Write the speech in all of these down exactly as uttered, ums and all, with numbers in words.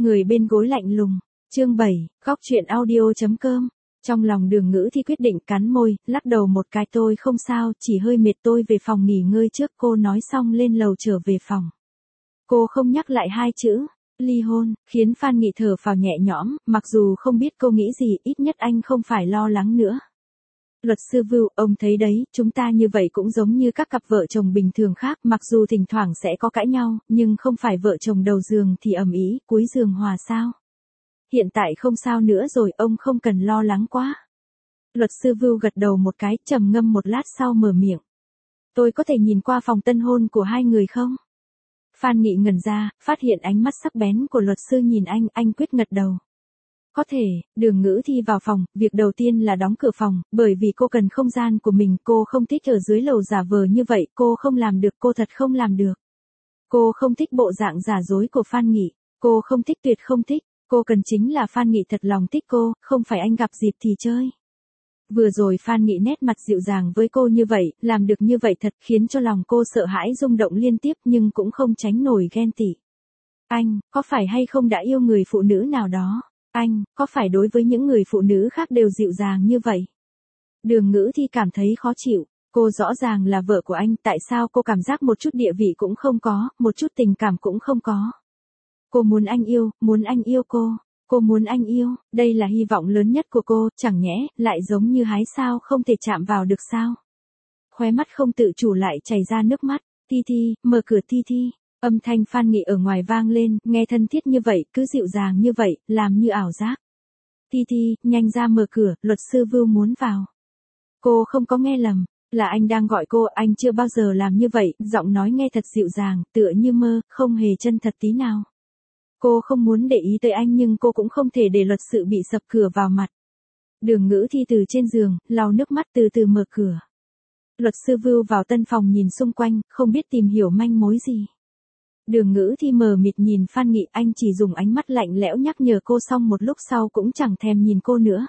người bên gối lạnh lùng. Chương bảy, góc truyện audio.com. Trong lòng Đường Ngữ Thi quyết định cắn môi, lắc đầu một cái tôi không sao, chỉ hơi mệt tôi về phòng nghỉ ngơi trước. Cô nói xong lên lầu trở về phòng. Cô không nhắc lại hai chữ ly hôn, khiến Phan Nghị thở phào nhẹ nhõm, mặc dù không biết cô nghĩ gì, ít nhất anh không phải lo lắng nữa. Luật sư Vưu, ông thấy đấy, chúng ta như vậy cũng giống như các cặp vợ chồng bình thường khác, mặc dù thỉnh thoảng sẽ có cãi nhau, nhưng không phải vợ chồng đầu giường thì ầm ĩ, cuối giường hòa sao. Hiện tại không sao nữa rồi, ông không cần lo lắng quá. Luật sư Vưu gật đầu một cái, trầm ngâm một lát sau mở miệng. Tôi có thể nhìn qua phòng tân hôn của hai người không? Phan Nghị ngẩn ra, phát hiện ánh mắt sắc bén của luật sư nhìn anh, anh quyết gật đầu. Có thể. Đường Ngữ Thi vào phòng, việc đầu tiên là đóng cửa phòng, bởi vì cô cần không gian của mình, cô không thích ở dưới lầu giả vờ như vậy, cô không làm được, cô thật không làm được. Cô không thích bộ dạng giả dối của Phan Nghị, cô không thích, tuyệt không thích, cô cần chính là Phan Nghị thật lòng thích cô, không phải anh gặp dịp thì chơi. Vừa rồi Phan Nghị nét mặt dịu dàng với cô như vậy, làm được như vậy thật khiến cho lòng cô sợ hãi rung động liên tiếp nhưng cũng không tránh nổi ghen tị. Anh, có phải hay không đã yêu người phụ nữ nào đó? Anh, có phải đối với những người phụ nữ khác đều dịu dàng như vậy? Đường Ngữ Thi cảm thấy khó chịu, cô rõ ràng là vợ của anh, tại sao cô cảm giác một chút địa vị cũng không có, một chút tình cảm cũng không có? Cô muốn anh yêu, muốn anh yêu cô, cô muốn anh yêu, đây là hy vọng lớn nhất của cô, chẳng nhẽ, lại giống như hái sao không thể chạm vào được sao? Khóe mắt không tự chủ lại chảy ra nước mắt, Thi Thi, mở cửa Thi Thi. Âm thanh Phan Nghị ở ngoài vang lên, nghe thân thiết như vậy, cứ dịu dàng như vậy, làm như ảo giác. Thi Thi, nhanh ra mở cửa, luật sư Vưu muốn vào. Cô không có nghe lầm, là anh đang gọi cô, anh chưa bao giờ làm như vậy, giọng nói nghe thật dịu dàng, tựa như mơ, không hề chân thật tí nào. Cô không muốn để ý tới anh nhưng cô cũng không thể để luật sự bị sập cửa vào mặt. Đường Ngữ Thi từ trên giường, lau nước mắt từ từ mở cửa. Luật sư Vưu vào tân phòng nhìn xung quanh, không biết tìm hiểu manh mối gì. Đường Ngữ Thi mờ mịt nhìn Phan Nghị, anh chỉ dùng ánh mắt lạnh lẽo nhắc nhở cô xong một lúc sau cũng chẳng thèm nhìn cô nữa.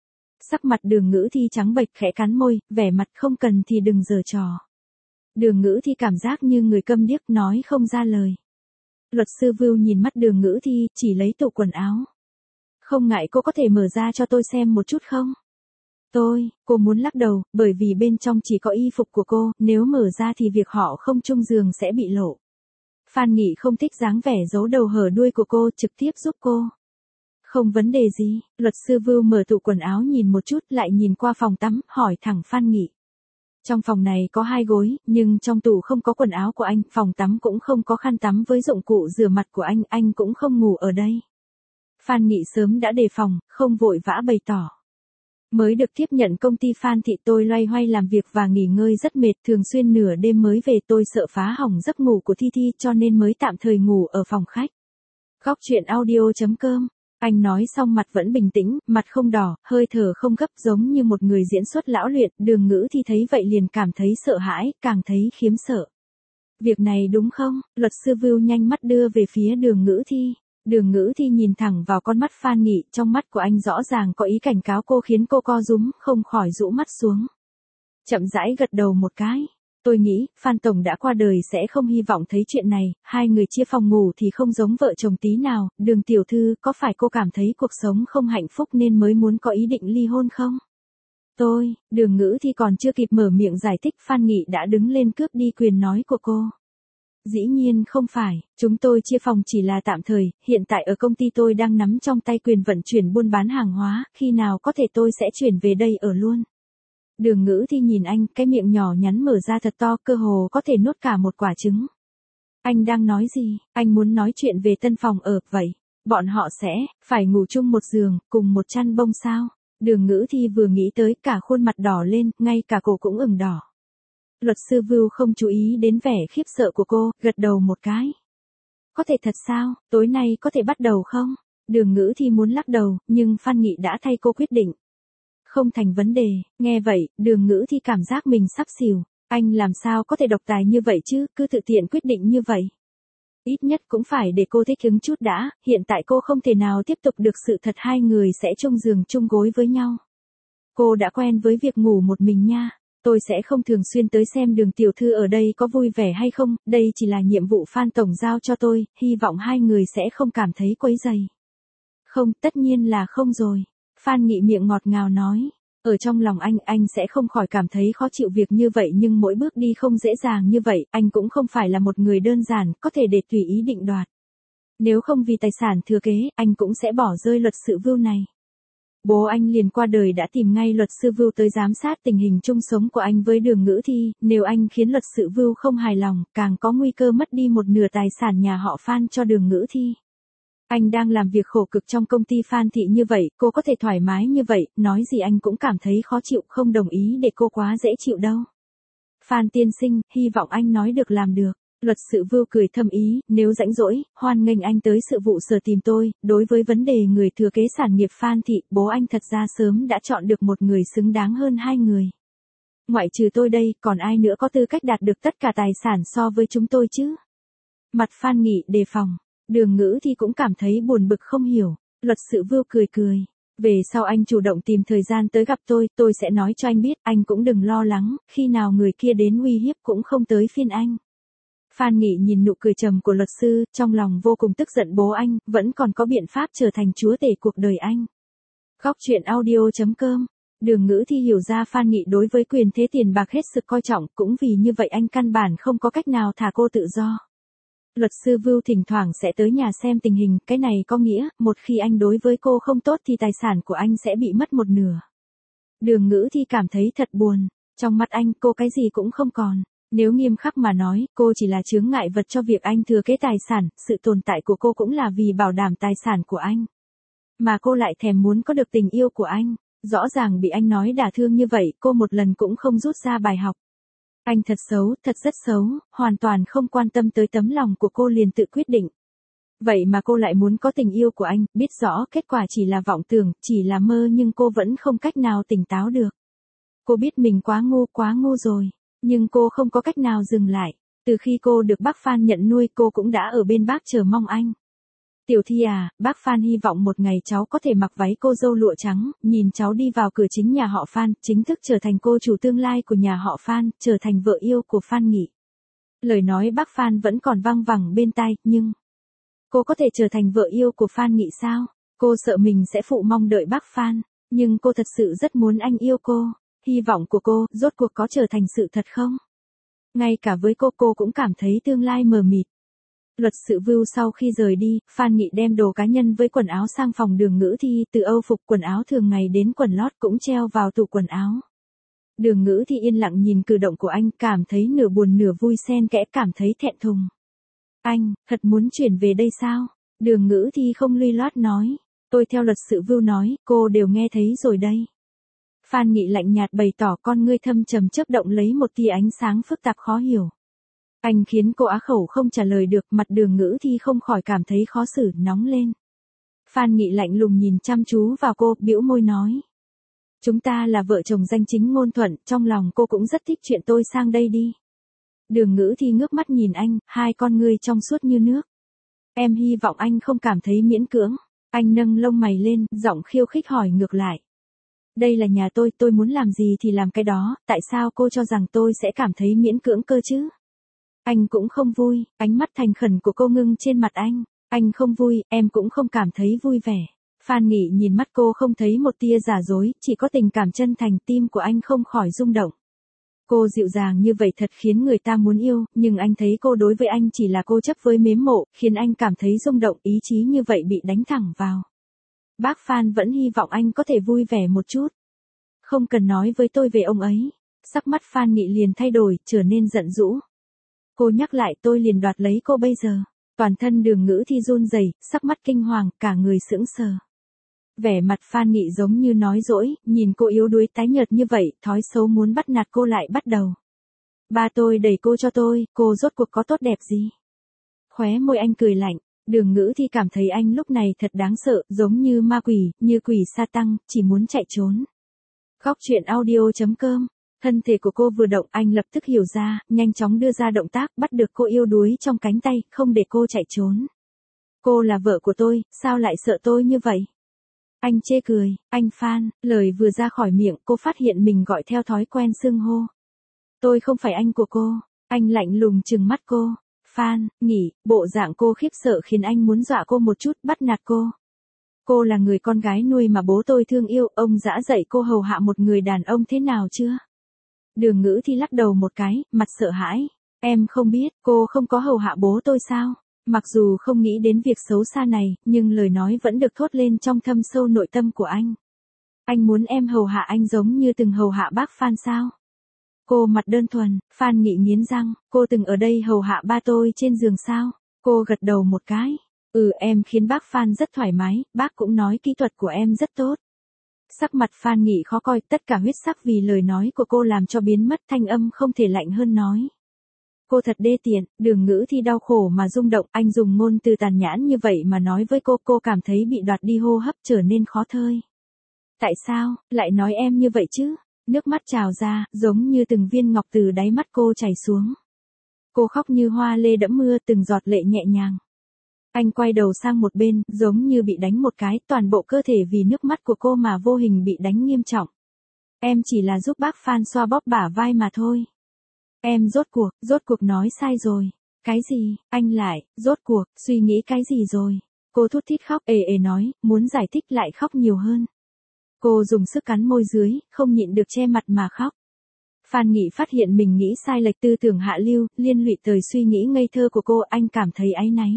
Sắc mặt Đường Ngữ Thi trắng bệch khẽ cắn môi, vẻ mặt không cần thì đừng giở trò. Đường Ngữ Thi cảm giác như người câm điếc nói không ra lời. Luật sư Vưu nhìn mắt Đường Ngữ Thi, chỉ lấy tủ quần áo. Không ngại cô có thể mở ra cho tôi xem một chút không? Tôi, cô muốn lắc đầu, bởi vì bên trong chỉ có y phục của cô, nếu mở ra thì việc họ không chung giường sẽ bị lộ. Phan Nghị không thích dáng vẻ giấu đầu hở đuôi của cô, trực tiếp giúp cô. Không vấn đề gì, luật sư Vưu mở tủ quần áo nhìn một chút lại nhìn qua phòng tắm, hỏi thẳng Phan Nghị. Trong phòng này có hai gối, nhưng trong tủ không có quần áo của anh, phòng tắm cũng không có khăn tắm với dụng cụ rửa mặt của anh, anh cũng không ngủ ở đây. Phan Nghị sớm đã đề phòng, không vội vã bày tỏ. Mới được tiếp nhận công ty Phan Thị, tôi loay hoay làm việc và nghỉ ngơi rất mệt, thường xuyên nửa đêm mới về, tôi sợ phá hỏng giấc ngủ của Thi Thi cho nên mới tạm thời ngủ ở phòng khách. Góc truyện audio.com. Anh nói xong mặt vẫn bình tĩnh, mặt không đỏ, hơi thở không gấp, giống như một người diễn xuất lão luyện. Đường Ngữ Thi thấy vậy liền cảm thấy sợ hãi, càng thấy khiếm sợ. Việc này đúng không? Luật sư Vưu nhanh mắt đưa về phía Đường Ngữ Thi. Đường Ngữ Thi nhìn thẳng vào con mắt Phan Nghị, trong mắt của anh rõ ràng có ý cảnh cáo cô khiến cô co rúm, không khỏi rũ mắt xuống. Chậm rãi gật đầu một cái. Tôi nghĩ, Phan Tổng đã qua đời sẽ không hy vọng thấy chuyện này, hai người chia phòng ngủ thì không giống vợ chồng tí nào. Đường tiểu thư, có phải cô cảm thấy cuộc sống không hạnh phúc nên mới muốn có ý định ly hôn không? Tôi, Đường Ngữ Thi còn chưa kịp mở miệng giải thích, Phan Nghị đã đứng lên cướp đi quyền nói của cô. Dĩ nhiên không phải, chúng tôi chia phòng chỉ là tạm thời, hiện tại ở công ty tôi đang nắm trong tay quyền vận chuyển buôn bán hàng hóa, khi nào có thể tôi sẽ chuyển về đây ở luôn. Đường Ngữ Thi nhìn anh, cái miệng nhỏ nhắn mở ra thật to, cơ hồ có thể nuốt cả một quả trứng. Anh đang nói gì? Anh muốn nói chuyện về tân phòng ở, vậy, bọn họ sẽ, phải ngủ chung một giường, cùng một chăn bông sao? Đường Ngữ Thi vừa nghĩ tới, cả khuôn mặt đỏ lên, ngay cả cổ cũng ửng đỏ. Luật sư Vưu không chú ý đến vẻ khiếp sợ của cô, gật đầu một cái. Có thể thật sao, tối nay có thể bắt đầu không? Đường Ngữ Thi muốn lắc đầu, nhưng Phan Nghị đã thay cô quyết định. Không thành vấn đề, nghe vậy, Đường Ngữ Thi cảm giác mình sắp xỉu. Anh làm sao có thể độc tài như vậy chứ, cứ tự tiện quyết định như vậy. Ít nhất cũng phải để cô thích ứng chút đã, hiện tại cô không thể nào tiếp tục được sự thật hai người sẽ chung giường chung gối với nhau. Cô đã quen với việc ngủ một mình nha. Tôi sẽ không thường xuyên tới xem Đường tiểu thư ở đây có vui vẻ hay không, đây chỉ là nhiệm vụ Phan tổng giao cho tôi, hy vọng hai người sẽ không cảm thấy quấy rầy. Không, tất nhiên là không rồi. Phan Nghị miệng ngọt ngào nói. Ở trong lòng anh, anh sẽ không khỏi cảm thấy khó chịu việc như vậy, nhưng mỗi bước đi không dễ dàng như vậy, anh cũng không phải là một người đơn giản, có thể để tùy ý định đoạt. Nếu không vì tài sản thừa kế, anh cũng sẽ bỏ rơi luật sự Vưu này. Bố anh liền qua đời đã tìm ngay luật sư Vưu tới giám sát tình hình chung sống của anh với Đường Ngữ Thi, nếu anh khiến luật sự Vưu không hài lòng, càng có nguy cơ mất đi một nửa tài sản nhà họ Phan cho Đường Ngữ Thi. Anh đang làm việc khổ cực trong công ty Phan Thị như vậy, cô có thể thoải mái như vậy, nói gì anh cũng cảm thấy khó chịu, không đồng ý để cô quá dễ chịu đâu. Phan tiên sinh, hy vọng anh nói được làm được. Luật sự Vưu cười thâm ý, nếu rãnh rỗi, hoan nghênh anh tới sự vụ sở tìm tôi, đối với vấn đề người thừa kế sản nghiệp Phan Thị, bố anh thật ra sớm đã chọn được một người xứng đáng hơn hai người. Ngoại trừ tôi đây, còn ai nữa có tư cách đạt được tất cả tài sản so với chúng tôi chứ? Mặt Phan Nghị đề phòng, Đường Ngữ Thi cũng cảm thấy buồn bực không hiểu, luật sự Vưu cười cười. Về sau anh chủ động tìm thời gian tới gặp tôi, tôi sẽ nói cho anh biết, anh cũng đừng lo lắng, khi nào người kia đến uy hiếp cũng không tới phiên anh. Phan Nghị nhìn nụ cười trầm của luật sư, trong lòng vô cùng tức giận bố anh, vẫn còn có biện pháp trở thành chúa tể cuộc đời anh. Góc truyện audio chấm com. Đường Ngữ Thi hiểu ra Phan Nghị đối với quyền thế tiền bạc hết sức coi trọng, cũng vì như vậy anh căn bản không có cách nào thả cô tự do. Luật sư Vưu thỉnh thoảng sẽ tới nhà xem tình hình, cái này có nghĩa, một khi anh đối với cô không tốt thì tài sản của anh sẽ bị mất một nửa. Đường Ngữ Thi cảm thấy thật buồn, trong mắt anh cô cái gì cũng không còn. Nếu nghiêm khắc mà nói, cô chỉ là chướng ngại vật cho việc anh thừa kế tài sản, sự tồn tại của cô cũng là vì bảo đảm tài sản của anh. Mà cô lại thèm muốn có được tình yêu của anh, rõ ràng bị anh nói đả thương như vậy, cô một lần cũng không rút ra bài học. Anh thật xấu, thật rất xấu, hoàn toàn không quan tâm tới tấm lòng của cô liền tự quyết định. Vậy mà cô lại muốn có tình yêu của anh, biết rõ kết quả chỉ là vọng tưởng, chỉ là mơ nhưng cô vẫn không cách nào tỉnh táo được. Cô biết mình quá ngu quá ngu rồi. Nhưng cô không có cách nào dừng lại. Từ khi cô được bác Phan nhận nuôi cô cũng đã ở bên bác chờ mong anh. Tiểu Thi à, bác Phan hy vọng một ngày cháu có thể mặc váy cô dâu lụa trắng, nhìn cháu đi vào cửa chính nhà họ Phan, chính thức trở thành cô chủ tương lai của nhà họ Phan, trở thành vợ yêu của Phan Nghị. Lời nói bác Phan vẫn còn vang vẳng bên tai, nhưng... Cô có thể trở thành vợ yêu của Phan Nghị sao? Cô sợ mình sẽ phụ mong đợi bác Phan, nhưng cô thật sự rất muốn anh yêu cô. Hy vọng của cô, rốt cuộc có trở thành sự thật không? Ngay cả với cô cô cũng cảm thấy tương lai mờ mịt. Luật sự Vưu sau khi rời đi, Phan Nghị đem đồ cá nhân với quần áo sang phòng Đường Ngữ Thi, từ âu phục quần áo thường ngày đến quần lót cũng treo vào tủ quần áo. Đường Ngữ Thi yên lặng nhìn cử động của anh, cảm thấy nửa buồn nửa vui xen kẽ, cảm thấy thẹn thùng. Anh, thật muốn chuyển về đây sao? Đường Ngữ Thi không lưu loát nói. Tôi theo luật sự Vưu nói, cô đều nghe thấy rồi đây. Phan Nghị lạnh nhạt bày tỏ, con ngươi thâm trầm chớp động lấy một tia ánh sáng phức tạp khó hiểu. Anh khiến cô á khẩu không trả lời được, mặt Đường Ngữ Thi không khỏi cảm thấy khó xử, nóng lên. Phan Nghị lạnh lùng nhìn chăm chú vào cô, bĩu môi nói. Chúng ta là vợ chồng danh chính ngôn thuận, trong lòng cô cũng rất thích chuyện tôi sang đây đi. Đường Ngữ Thi ngước mắt nhìn anh, hai con ngươi trong suốt như nước. Em hy vọng anh không cảm thấy miễn cưỡng. Anh nâng lông mày lên, giọng khiêu khích hỏi ngược lại. Đây là nhà tôi, tôi muốn làm gì thì làm cái đó, tại sao cô cho rằng tôi sẽ cảm thấy miễn cưỡng cơ chứ? Anh cũng không vui, ánh mắt thành khẩn của cô ngưng trên mặt anh. Anh không vui, em cũng không cảm thấy vui vẻ. Phan Nghị nhìn mắt cô không thấy một tia giả dối, chỉ có tình cảm chân thành, tim của anh không khỏi rung động. Cô dịu dàng như vậy thật khiến người ta muốn yêu, nhưng anh thấy cô đối với anh chỉ là cô chấp với mến mộ, khiến anh cảm thấy rung động, ý chí như vậy bị đánh thẳng vào. Bác Phan vẫn hy vọng anh có thể vui vẻ một chút. Không cần nói với tôi về ông ấy. Sắc mắt Phan Nghị liền thay đổi, trở nên giận dữ. Cô nhắc lại tôi liền đoạt lấy cô bây giờ. Toàn thân Đường Ngữ Thi run rẩy, sắc mắt kinh hoàng, cả người sững sờ. Vẻ mặt Phan Nghị giống như nói dỗi, nhìn cô yếu đuối tái nhợt như vậy, thói xấu muốn bắt nạt cô lại bắt đầu. Ba tôi đẩy cô cho tôi, cô rốt cuộc có tốt đẹp gì? Khóe môi anh cười lạnh. Đường Ngữ Thi cảm thấy anh lúc này thật đáng sợ, giống như ma quỷ, như quỷ sa tăng, chỉ muốn chạy trốn. Góc truyện audio chấm com. Thân thể của cô vừa động, anh lập tức hiểu ra, nhanh chóng đưa ra động tác, bắt được cô yếu đuối trong cánh tay, không để cô chạy trốn. Cô là vợ của tôi, sao lại sợ tôi như vậy? Anh chê cười, anh Phan, lời vừa ra khỏi miệng, cô phát hiện mình gọi theo thói quen xưng hô. Tôi không phải anh của cô. Anh lạnh lùng trừng mắt cô. Phan Nghị, bộ dạng cô khiếp sợ khiến anh muốn dọa cô một chút, bắt nạt cô. Cô là người con gái nuôi mà bố tôi thương yêu, ông dã dạy cô hầu hạ một người đàn ông thế nào chưa? Đường Ngữ Thi lắc đầu một cái, mặt sợ hãi. Em không biết, cô không có hầu hạ bố tôi sao? Mặc dù không nghĩ đến việc xấu xa này, nhưng lời nói vẫn được thốt lên trong thâm sâu nội tâm của anh. Anh muốn em hầu hạ anh giống như từng hầu hạ bác Phan sao? Cô mặt đơn thuần, Phan Nghị nghiến răng, cô từng ở đây hầu hạ ba tôi trên giường sao? Cô gật đầu một cái. Ừ, em khiến bác Phan rất thoải mái, bác cũng nói kỹ thuật của em rất tốt. Sắc mặt Phan Nghị khó coi, tất cả huyết sắc vì lời nói của cô làm cho biến mất, thanh âm không thể lạnh hơn nói. Cô thật đê tiện. Đường Ngữ Thi đau khổ mà rung động, anh dùng ngôn từ tàn nhẫn như vậy mà nói với cô, cô cảm thấy bị đoạt đi hô hấp, trở nên khó thơi. Tại sao, lại nói em như vậy chứ? Nước mắt trào ra, giống như từng viên ngọc từ đáy mắt cô chảy xuống. Cô khóc như hoa lê đẫm mưa, từng giọt lệ nhẹ nhàng. Anh quay đầu sang một bên, giống như bị đánh một cái, toàn bộ cơ thể vì nước mắt của cô mà vô hình bị đánh nghiêm trọng. Em chỉ là giúp bác Phan xoa bóp bả vai mà thôi. Em rốt cuộc, rốt cuộc nói sai rồi. Cái gì, anh lại, rốt cuộc, suy nghĩ cái gì rồi? Cô thút thít khóc ề ề nói, muốn giải thích lại khóc nhiều hơn. Cô dùng sức cắn môi dưới, không nhịn được che mặt mà khóc. Phan Nghị phát hiện mình nghĩ sai lệch tư tưởng hạ lưu, liên lụy tới suy nghĩ ngây thơ của cô, anh cảm thấy áy náy.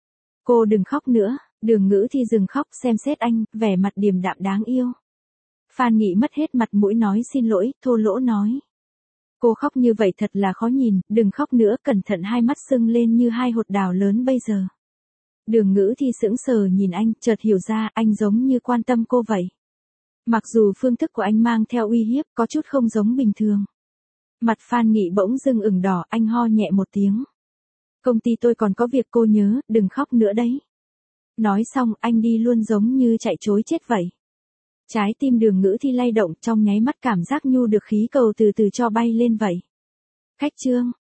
Cô đừng khóc nữa. Đường Ngữ Thi dừng khóc, xem xét anh, vẻ mặt điềm đạm đáng yêu. Phan Nghị mất hết mặt mũi nói xin lỗi, thô lỗ nói. Cô khóc như vậy thật là khó nhìn, đừng khóc nữa, cẩn thận hai mắt sưng lên như hai hột đào lớn bây giờ. Đường Ngữ Thi sững sờ nhìn anh, chợt hiểu ra, anh giống như quan tâm cô vậy. Mặc dù phương thức của anh mang theo uy hiếp, có chút không giống bình thường. Mặt Phan Nghị bỗng dưng ửng đỏ, anh ho nhẹ một tiếng. Công ty tôi còn có việc cô nhớ, đừng khóc nữa đấy. Nói xong, anh đi luôn giống như chạy trối chết vậy. Trái tim Đường Ngữ Thi lay động, trong nháy mắt cảm giác nhu được khí cầu từ từ cho bay lên vậy. Khách trương,